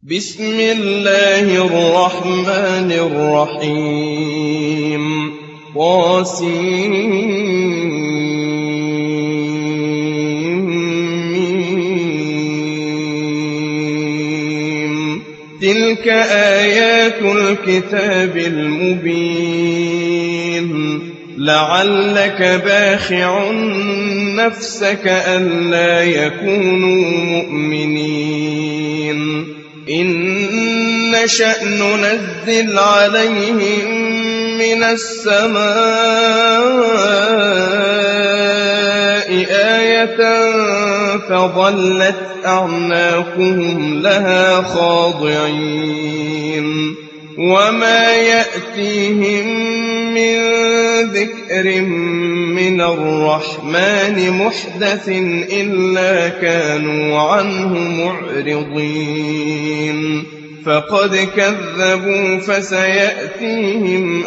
بسم الله الرحمن الرحيم تلك آيات الكتاب المبين لعلك باخع نفسك ألا يكونوا مؤمنين إن نشأ ننزل عليهم من السماء آية فظلت أعناقهم لها خاضعين وما يأتيهم من ذكر من الرحمن محدث إلا كانوا عنه معرضين فقد كذبوا فسيأتيهم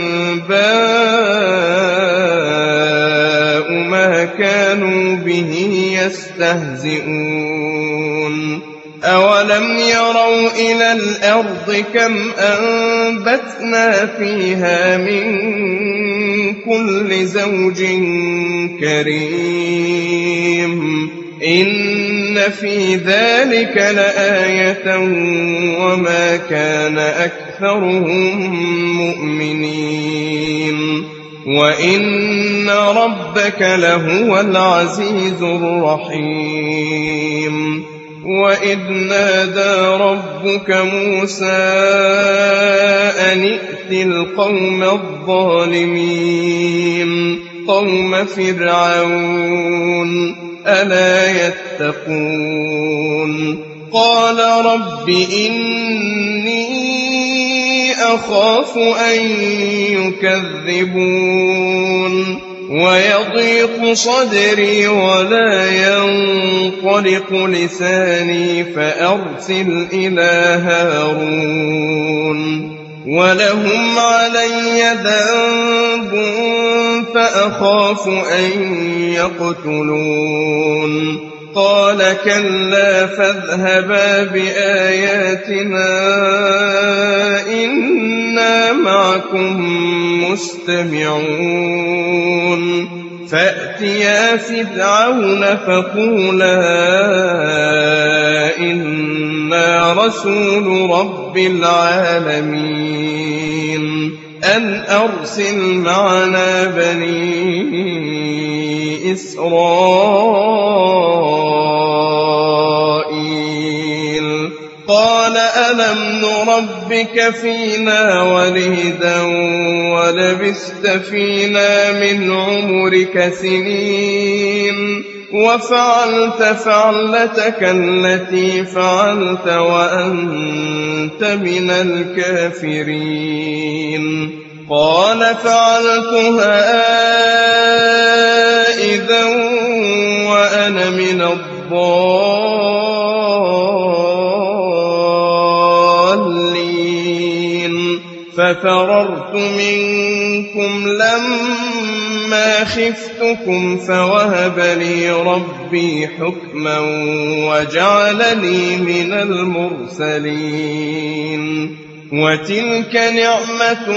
أنباء ما كانوا به يستهزئون أولم يروا إلى الأرض كم أنبتنا فيها من كل زوج كريم إن في ذلك لآية وما كان أكثرهم مؤمنين وإن ربك لهو العزيز الرحيم وإذ نادى ربك موسى أن ائت القوم الظالمين قوم فرعون ألا يتقون قال رب إني أخاف أن يكذبون ويضيق صدري ولا ينطلق لساني فأرسل إلى هارون ولهم علي ذنب فأخاف أن يقتلون قال كلا فاذهبا بآياتنا إنا معكم مستمعون فأتيا فرعون فقولا إنا رسول رب العالمين أن أرسل معنا بني إسرائيل قال ألم نربك فينا وليدا ولبثت فينا من عمرك سنين وفعلت فعلتك التي فعلت وأنت من الكافرين قال فعلتها إذا وأنا من الضالين ففررت منكم لما خفتكم فوهب لي ربي حكما وجعلني من المرسلين وتلك نعمة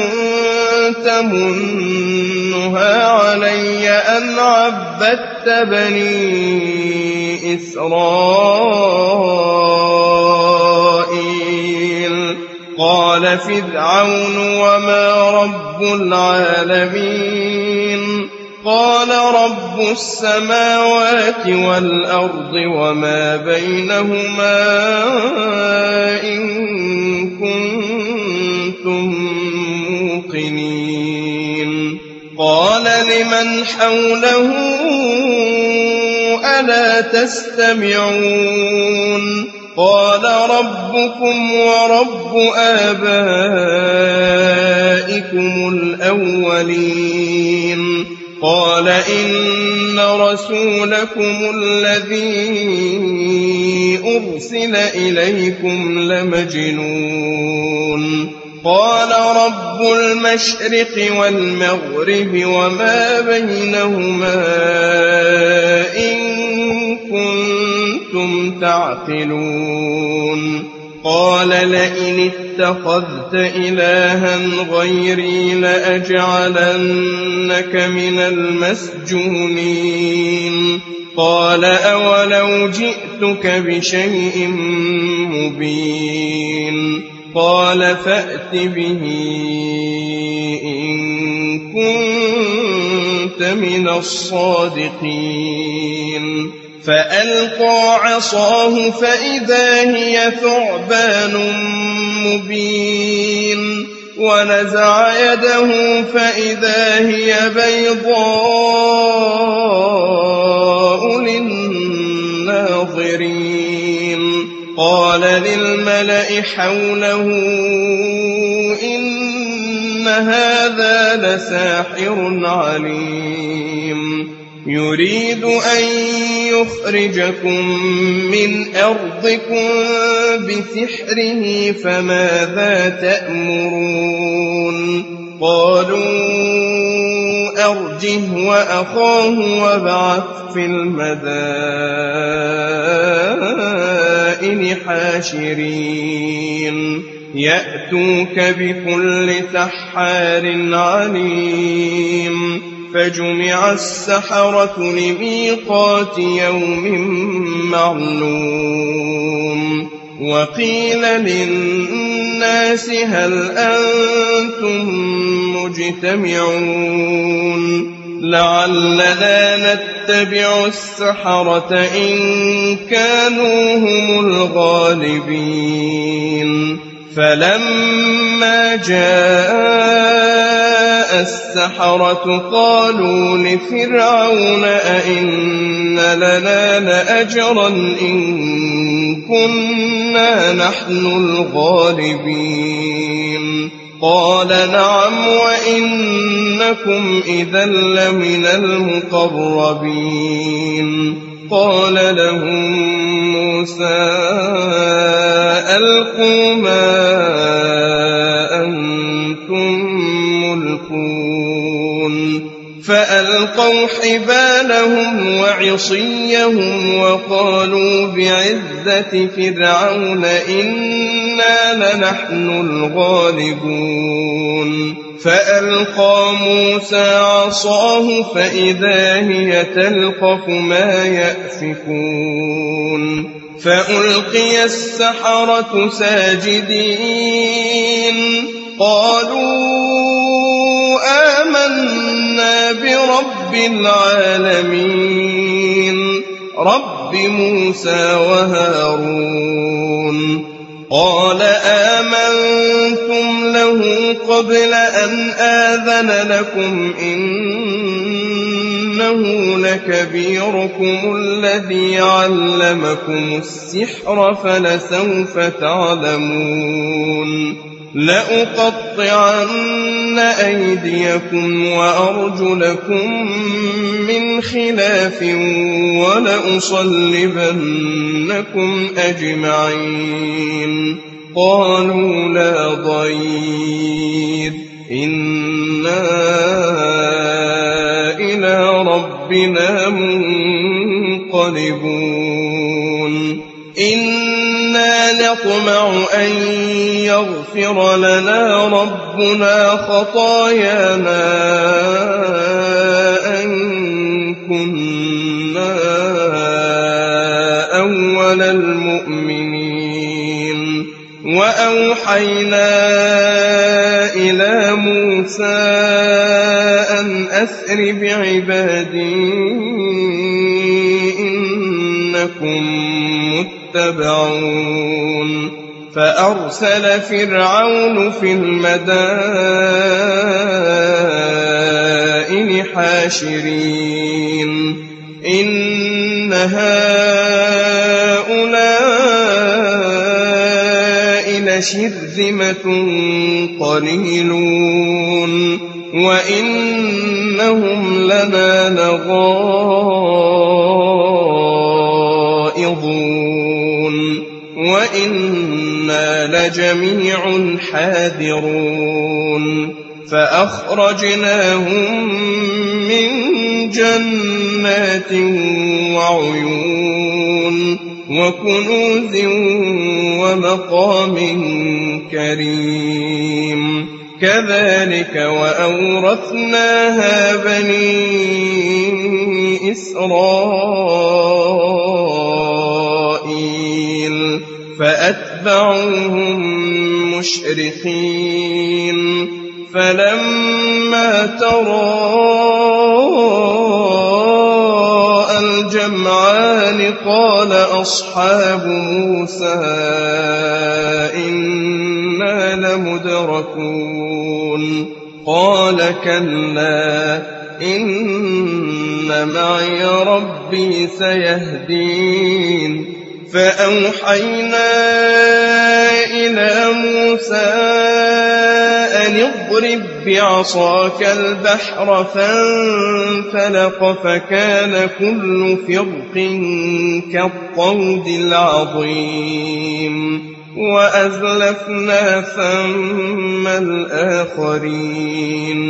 تمنها علي أن عبدت بني إسرائيل قال فرعون وما رب العالمين قال رب السماوات والأرض وما بينهما إن كنتم موقنين قال لمن حوله ألا تستمعون قال ربكم ورب آبائكم الأولين قال إن رسولكم الذي أرسل إليكم لمجنون قال رب المشرق والمغرب وما بينهما إن كنتم تعقلون قال لئن اتخذت إلها غيري لأجعلنك من المسجونين قال أولو جئتك بشيء مبين قال فأت به إن كنت من الصادقين فألقى عصاه فإذا هي ثعبان مبين ونزع يده فإذا هي بيضاء للناظرين قال للملأ حوله إن هذا لساحر عليم يريد أن يخرجكم من أرضكم بسحره فماذا تأمرون قالوا أرجه وأخاه وابعث في المدائن حاشرين يأتوك بكل سحار عليم فجمع السحرة لميقات يوم معلوم وقيل للناس هل أنتم مجتمعون لعلنا نتبع السحرة إن كانوا هم الغالبين فلما جاء السحرة قالوا لفرعون أئن لنا لأجرا إن كنا نحن الغالبين قال نعم وإنكم إذا لمن المقربين قال لهم موسى ألقوا ما أنتم ملقون فألقوا حبالهم وعصيهم وقالوا بعزة فرعون إنا لنحن الغالبون فألقى موسى عصاه فإذا هي تلقف ما يأفكون فألقي السحرة ساجدين قالوا آمنا برب العالمين رب موسى وهارون قال آمنتم له قبل أن آذن لكم إنه لكبيركم الذي علمكم السحر فلسوف تعلمون لأقطعن أيديكم وأرجلكم من خلاف ولأصلبنكم أجمعين قالوا لا ضير إنا إلى ربنا منقلبون إنا نطمع أن يغفر لنا ربنا خطايانا أن كنا أول المؤمنين وأوحينا إلى موسى أن أسر بعبادي إنكم متبعون فأرسل فرعون في المدائن حاشرين إن هؤلاء لشرذمة قليلون وإنهم لنا لغائظون وإنا لجميع حاذرون فأخرجناهم من جنات وعيون وكنوز ومقام كريم كذلك وأورثناها بني إسرائيل فأتبعوهم مشرقين فلما تراءى الجمعان قال أصحاب موسى إنا لمدركون قال كلا إن معي ربي سيهدين فأوحينا إلى موسى أن اضرب بعصاك البحر فانفلق فكان كل فرق كالطود العظيم وأزلفنا ثم الآخرين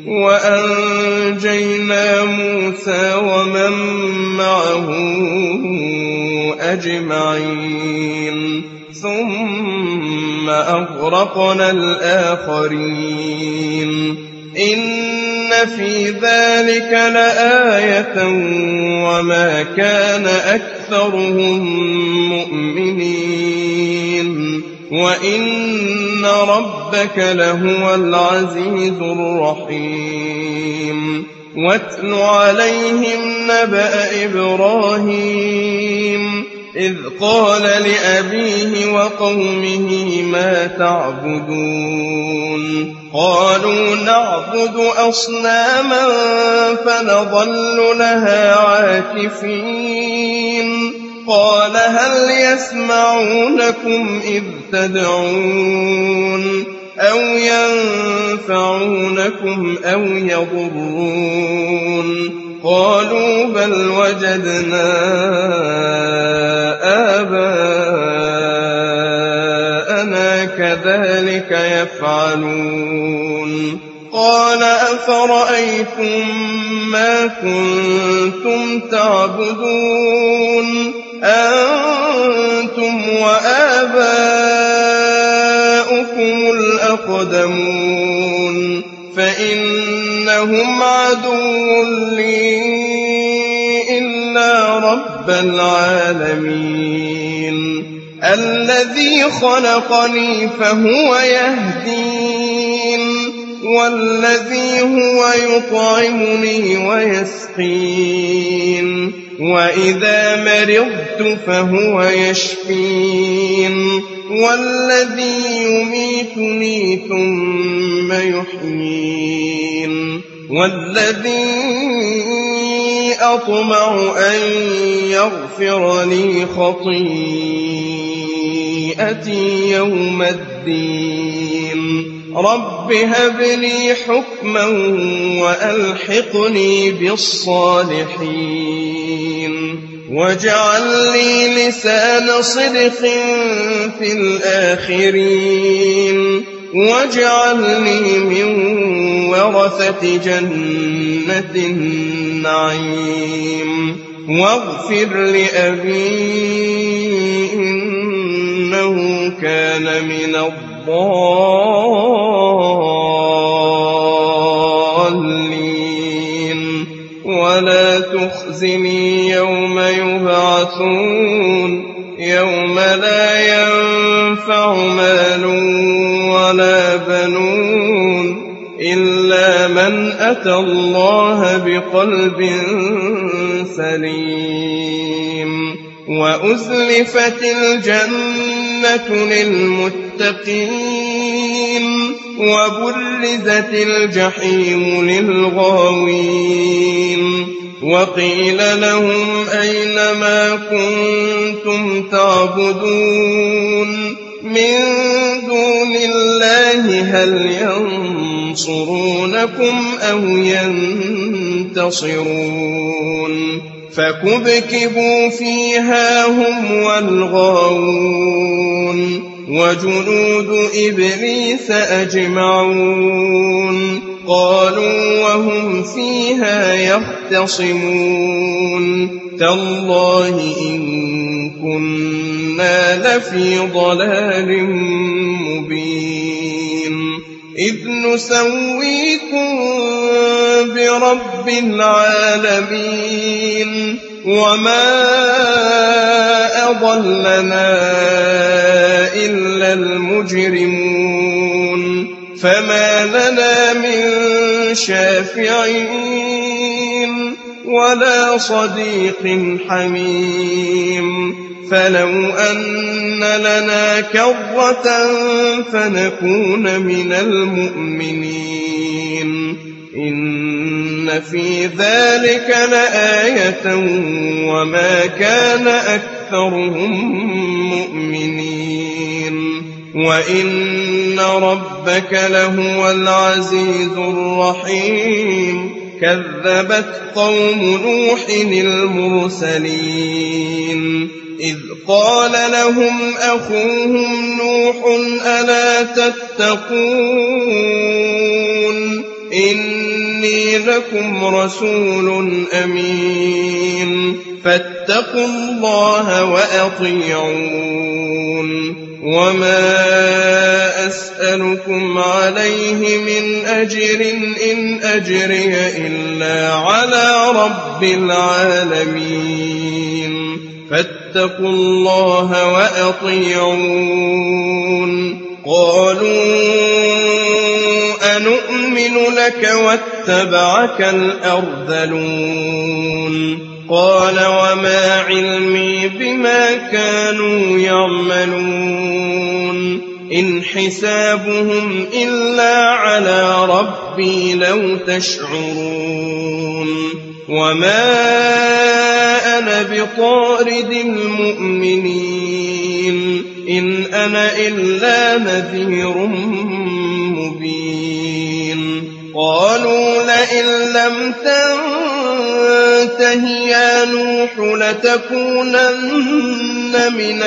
وأنجينا موسى ومن معه أجمعين ثم أغرقنا الآخرين إن في ذلك لآية وما كان أكثرهم مؤمنين وإن ربك لهو العزيز الرحيم واتل عليهم نبأ إبراهيم إذ قال لأبيه وقومه ما تعبدون قالوا نعبد أصناما فنظل لها عاكفين قال هل يسمعونكم إذ تدعون أو ينفعونكم أو يضرون قالوا بل وجدنا آباءنا كذلك يفعلون قال أفرأيتم ما كنتم تعبدون أنتم وآباؤكم الأقدمون فإنهم عدو لي إلا رب العالمين الذي خلقني فهو يهدين والذي هو يطعمني ويسقين وإذا مرضت فهو يشفين والذي يميتني ثم يحيين والذي أطمع أن يغفر لي خطيئتي يوم الدين رب هب لي حكما وألحقني بالصالحين واجعل لي لسان صدق في الآخرين واجعلني من ورثة جنة النعيم واغفر لأبي إنه كان من الضالين ولا تخزني يوم يبعثون يوم لا ينفع مال ولا بنون إلا من أتى الله بقلب سليم وأزلفت الجنة للمتقين وبرزت الجحيم للغاوين وقيل لهم أين ما كنتم تعبدون من دون الله هل ينصرونكم أو ينتصرون فكبكبوا فيها هم والغاوون وجنود إبليس أجمعون قالوا وهم فيها يختصمون تالله إن كنا لفي ضلال مبين إذ نسويكم برب العالمين وما أضلنا إلا المجرمون فما لنا من شافعين ولا صديق حميم فلو أن لنا كرة فنكون من المؤمنين إن في ذلك لآية وما كان أكثرهم مؤمنين وإن ربك لهو العزيز الرحيم كذبت قوم نوح المرسلين إذ قال لهم أخوهم نوح ألا تتقون إني لكم رسول أمين فاتقوا الله وأطيعون وما أسألكم عليه من أجر إن أجري إلا على رب العالمين فاتقوا الله وأطيعون قالوا أنؤمن لك واتبعك الأرذلون قال وما علمي بما كانوا يعملون إن حسابهم إلا على ربي لو تشعرون وما أنا بطارد المؤمنين إن أنا إلا نذير مبين قالوا لئن لم تنته يا نوح لتكونن من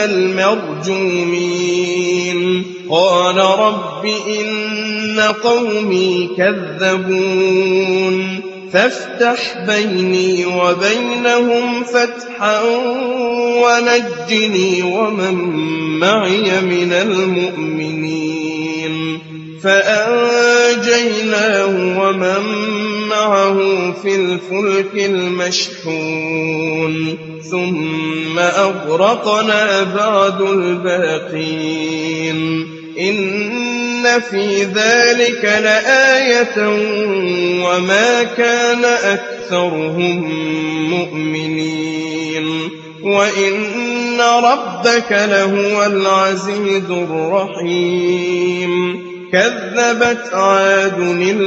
المرجومين قال رب إن قومي كذبون فافتح بيني وبينهم فتحا ونجني ومن معي من المؤمنين فأنجيناه ومن معه في الفلك المشحون ثم أغرقنا بعد الباقين إن في ذلك لآية وما كان أكثرهم مؤمنين وإن ربك لهو العزيز الرحيم كذبت عاد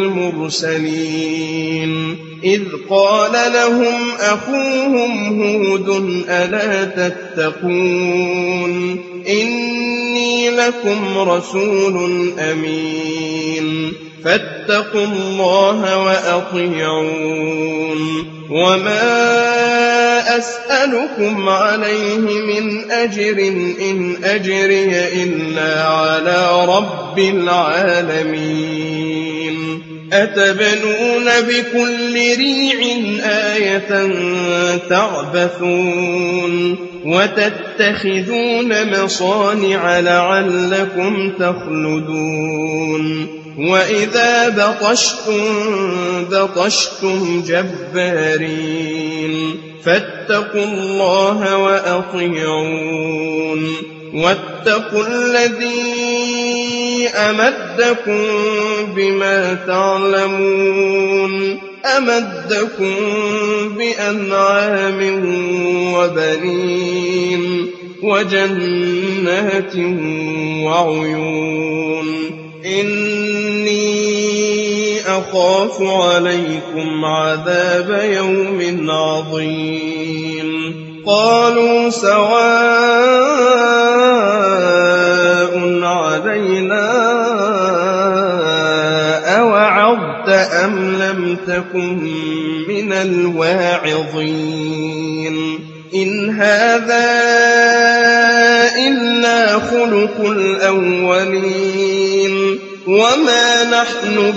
المرسلين إذ قال لهم أخوهم هود ألا تتقون إني لكم رسول أمين فاتقوا الله وأطيعون وما أسألكم عليه من أجر إن أجري إلا على رب العالمين أتبنون بكل ريع آية تعبثون وتتخذون مصانع لعلكم تخلدون وإذا بطشتم جبارين فاتقوا الله وأطيعون واتقوا الذي أمدكم بما تعلمون أمدكم بأنعام وبنين وجنات وعيون إني أخاف عليكم عذاب يوم عظيم قالوا سواء علينا أوعظت أم لم تكن من الواعظين إن هذا إلا خلق الأولين وما نحن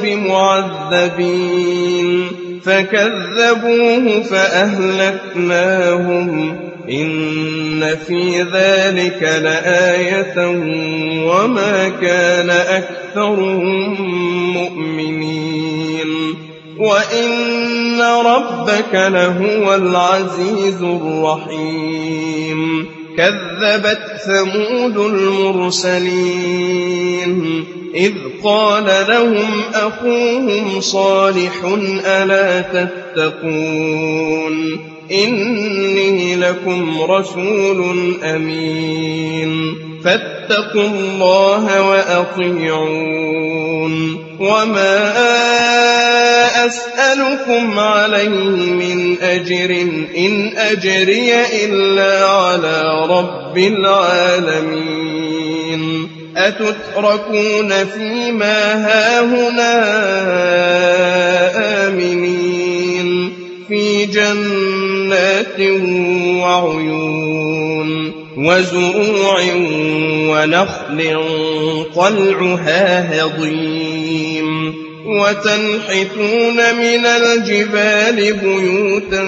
بمعذبين فكذبوه فأهلكناهم إن في ذلك لآية وما كان أكثرهم مؤمنين وإن ربك لهو العزيز الرحيم كذبت ثمود المرسلين إذ قال لهم أخوهم صالح ألا تتقون إني لكم رسول أمين فاتقوا الله وأطيعون وما أسألكم عليه من أجر إن أجري إلا على رب العالمين أتتركون فيما هاهنا آمنين في جنات وعيون وزروع ونخل طلعها هضيم وتنحتون من الجبال بيوتا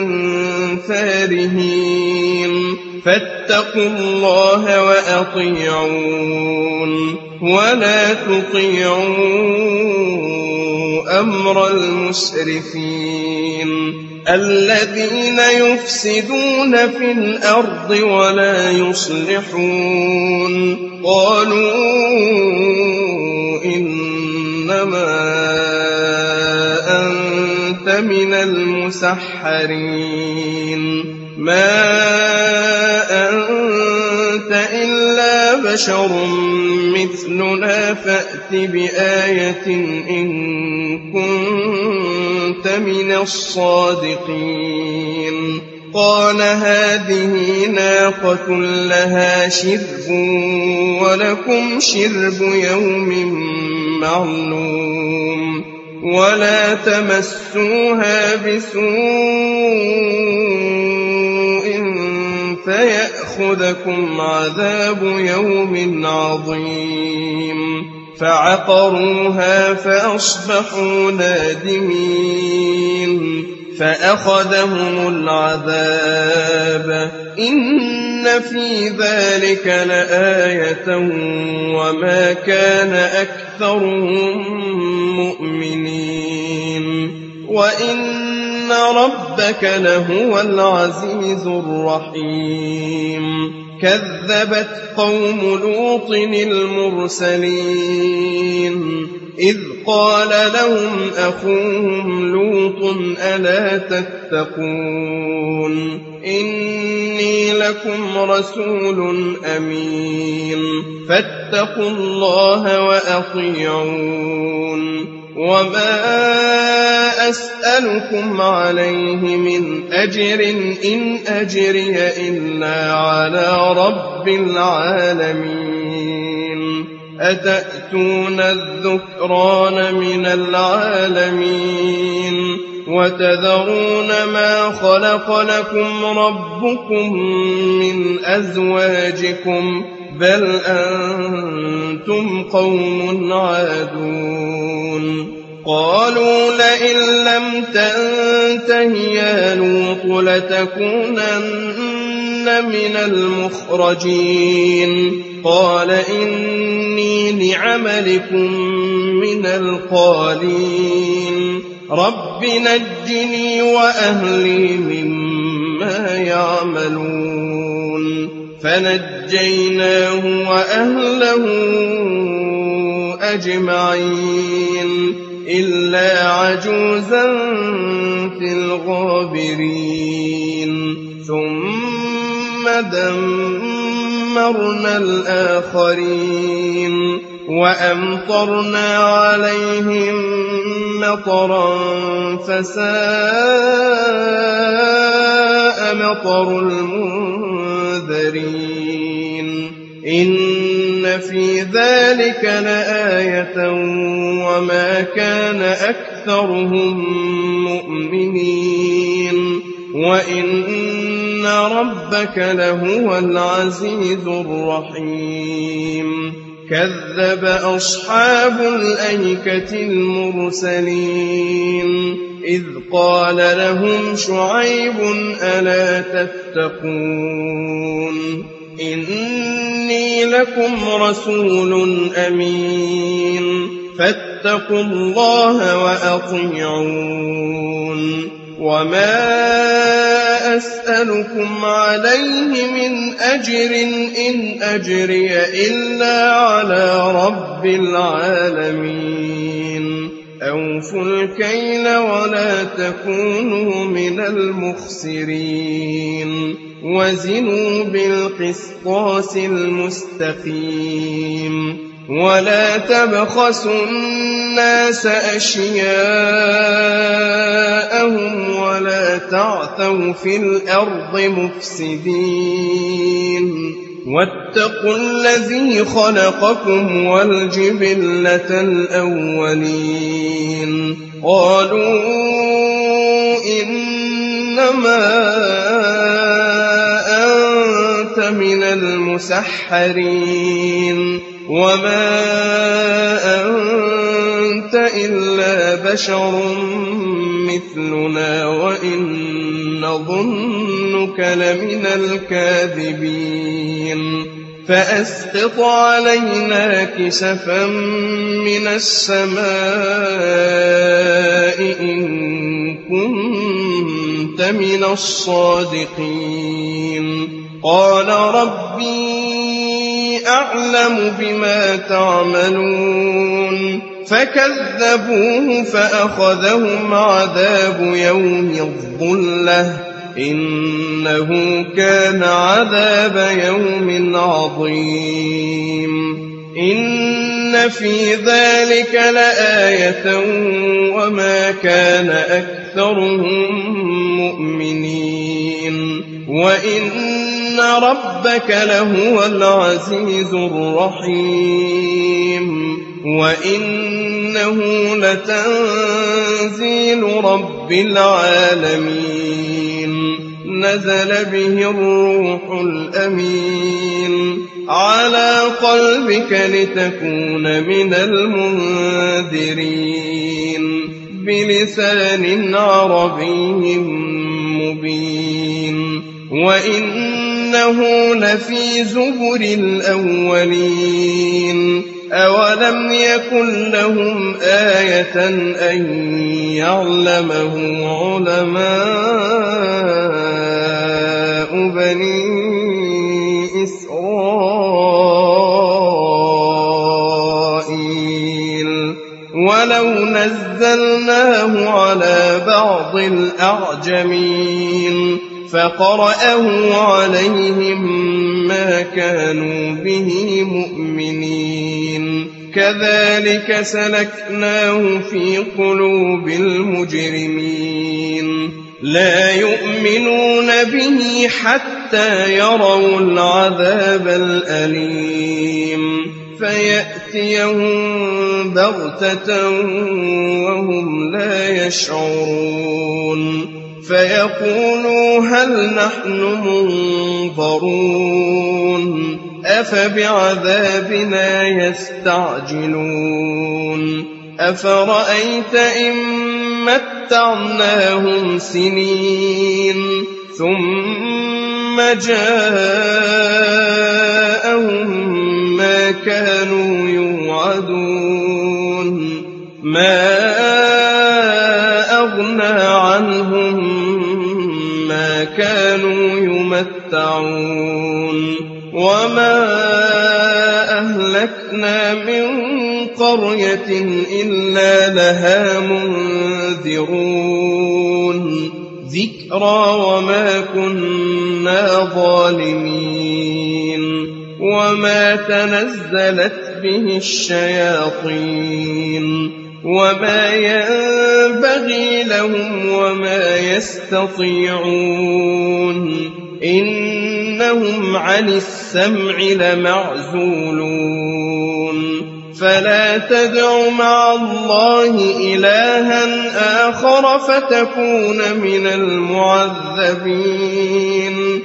فارهين فاتقوا الله وأطيعون ولا تطيعوا أمر المسرفين الذين يفسدون في الأرض ولا يصلحون قالوا إنما أنت من المسحرين ما أنت إلا بشر مثلنا فأت بآية إن كنت من الصادقين قال هذه ناقة لها شرب ولكم شرب يوم معلوم ولا تمسوها بسوء فيأخذكم عذاب يوم عظيم فعقروها فأصبحوا نادمين فأخذهم العذاب إن في ذلك لآية وما كان أكثرهم مؤمنين وإن ربك لهو العزيز الرحيم كذبت قوم لوط المرسلين إذ قال لهم أخوهم لوط ألا تتقون إني لكم رسول أمين فاتقوا الله وأطيعون وما أسألكم عليه من أجر إن أجري إلا على رب العالمين أتأتون الذكران من العالمين وتذرون ما خلق لكم ربكم من أزواجكم بل أنتم قوم عادون قالوا لئن لم تنته يا لوط لتكونن من المخرجين قال إني لعملكم من القالين رب نجني وأهلي مما يعملون فنجيناه وأهله أجمعين إلا عجوزا في الغابرين ثم دمرنا الآخرين وأمطرنا عليهم مطرا فساء مطر المنذرين إن في ذلك لآية وما كان أكثرهم مؤمنين وإن ربك لهو العزيز الرحيم كذب أصحاب الأيكة المرسلين إذ قال لهم شعيب ألا تتقون إني لكم رسول أمين فاتقوا الله وأطيعون وما أسألكم عليه من أجر إن أجري إلا على رب العالمين أوفوا الكيل ولا تكونوا من المخسرين وزنوا بالقسطاس المستقيم ولا تبخسوا الناس أشياءهم ولا تعثوا في الأرض مفسدين واتقوا الذي خلقكم والجبلة الأولين قالوا إنما أنت من المسحرين وما أنت إلا بشر مثلنا وإن نظنك لمن الكاذبين فأسقط علينا كسفا من السماء إن كنت من الصادقين قال ربي أعلم بما تعملون فكذبوه فأخذهم عذاب يوم الظلة إنه كان عذاب يوم عظيم إن في ذلك لآية وما كان أكثرهم مؤمنين وإن ربك لهو العزيز الرحيم وإنه لتنزيل رب العالمين نزل به الروح الأمين على قلبك لتكون من المنذرين بلسان عربي مبين وإنه لفي زبر الأولين أولم يكن لهم آية أن يعلمه علماء بني إسرائيل ولو نزلناه على بعض الأعجمين فقرأه عليهم ما كانوا به مؤمنين كذلك سلكناه في قلوب المجرمين لا يؤمنون به حتى يروا العذاب الأليم فيأتيهم بغتة وهم لا يشعرون فيقولوا هل نحن منظرون أفبعذابنا يستعجلون أفرأيت إن متعناهم سنين ثم جاءهم ما كانوا يوعدون ما أغنى عنهم ما كانوا يمتعون وما أهلكنا من قرية إلا لها منذرون ذكرى وما كنا ظالمين وما تنزلت به الشياطين وما ينبغي لهم وما يستطيعون إنهم عن السمع لمعزولون فلا تدع مع الله إلها آخر فتكون من المعذبين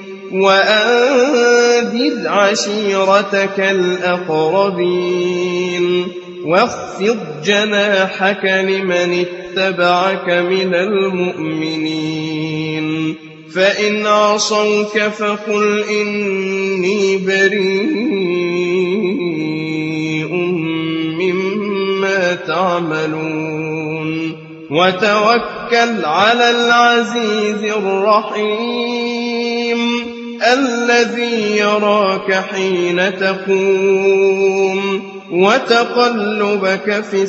وأنذر عشيرتك الأقربين واخفض جناحك لمن اتبعك من المؤمنين فإن عصوك فقل إني بريء مما تعملون وتوكل على العزيز الرحيم الذي يراك حين تقوم وتقلبك في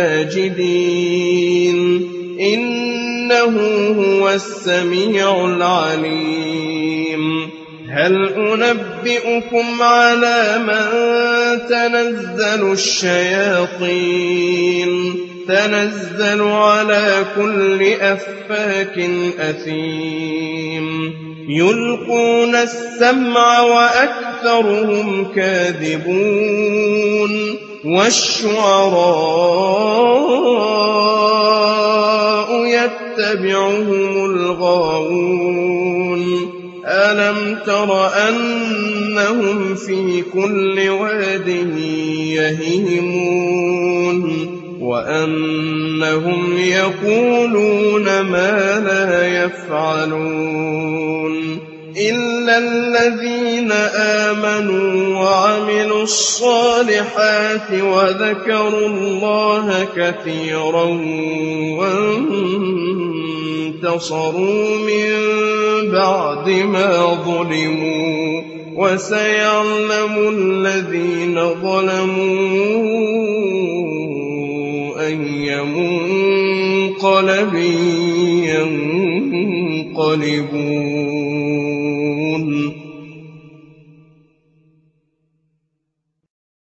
الساجدين إنه هو السميع العليم هل أنبئكم على من تنزل الشياطين تنزل على كل أفاك أثيم يلقون السمع وأكثرهم كاذبون والشعراء يتبعهم الغاوون ألم تر أنهم في كل واد يهيمون وأنهم يقولون ما لا يفعلون إلا الذين آمنوا وعملوا الصالحات وذكروا الله كثيرا وانتصروا من بعد ما ظلموا وسيعلم الذين ظلموا أي منقلب ينقلبون